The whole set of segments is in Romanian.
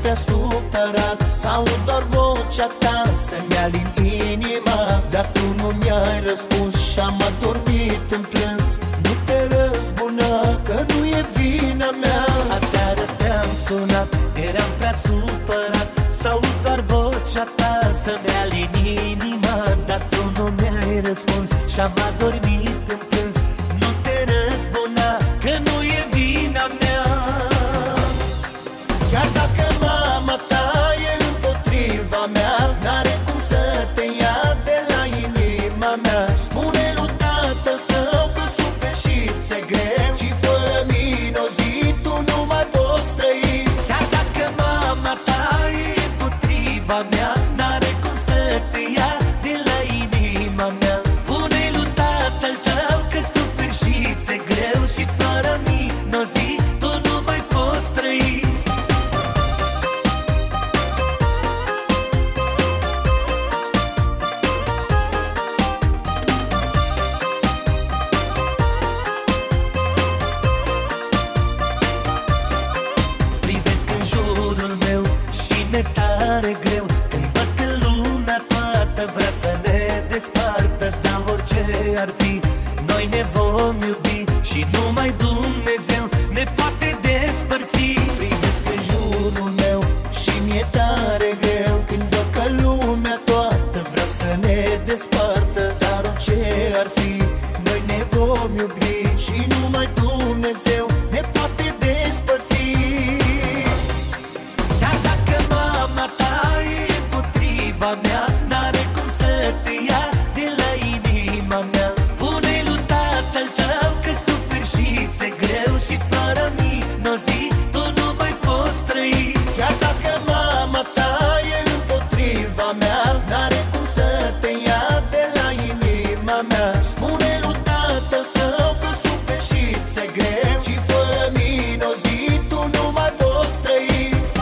prea supărat sau doar vocea ta să-mi alin inima. Dar tu nu mi-ai răspuns și-am adormit în plâns. Nu te răzbuna, că nu e vina mea. Aseară te-am sunat, eram prea supărat sau doar vocea ta să-mi alin inima. Dar tu nu mi-ai răspuns și-am adormit în plâns. Nu te răzbuna, că nu e vina mea. Chiar dacă mama ta e împotriva mea, n-are cum să te ia de la inima mea. Spune lui tatăl tău că suferi și ți-e greu și fără mine o zi tu nu mai poți trăi. Chiar dacă mama ta e împotriva mea, n-are cum să te ia de la inima mea. Spune lui tatăl tău că suferi și ți-e greu și fără mine o zi tu nu mai poți trăi. Mi-e tare greu când văd că lumea toată vrea să ne despartă. Dar orice ar fi, noi ne vom iubi și numai Dumnezeu ne poate despărți. Privesc în jurul meu și mi-e tare greu când văd că lumea toată vrea să ne despartă. Dar orice ar fi, noi ne vom iubi și numai Dumnezeu ne poate despărți. Mea, n-are cum să te ia de la inima mea. Spune lui tatăl tău că suferi și ți-e greu și fără mine o zi tu nu mai poți trăi. Chiar dacă mama ta e împotriva mea, n-are cum să te ia de la inima mea. Spune lui tatăl tău că suferi și ți-e greu și fără mine o zi tu nu mai poți trăi.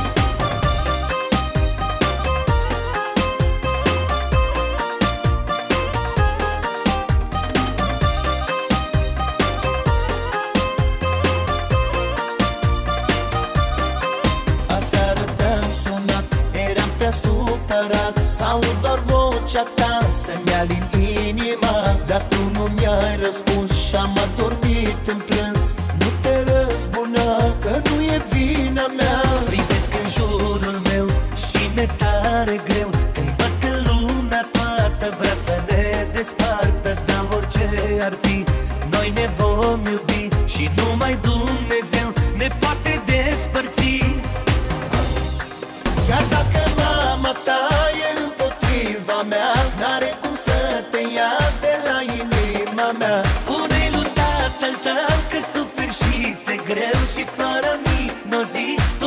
Supărat sau doar vocea ta să-mi alin inima. Dar tu nu mi-ai răspuns și-am adormit în plâns. Nu te răzbuna, că nu e vina mea. Privesc în jurul meu și mi-e tare greu când văd că lumea toată vrea să ne despartă. Dar orice ar fi, noi ne vom iubi și numai Dumnezeu ne poate despărți. Chiar dacă mama ta e împotriva mea, n-are cum să te ia de la inima mea. Spune lui tatăl tău că suferi și ți-e greu și fără mine o zi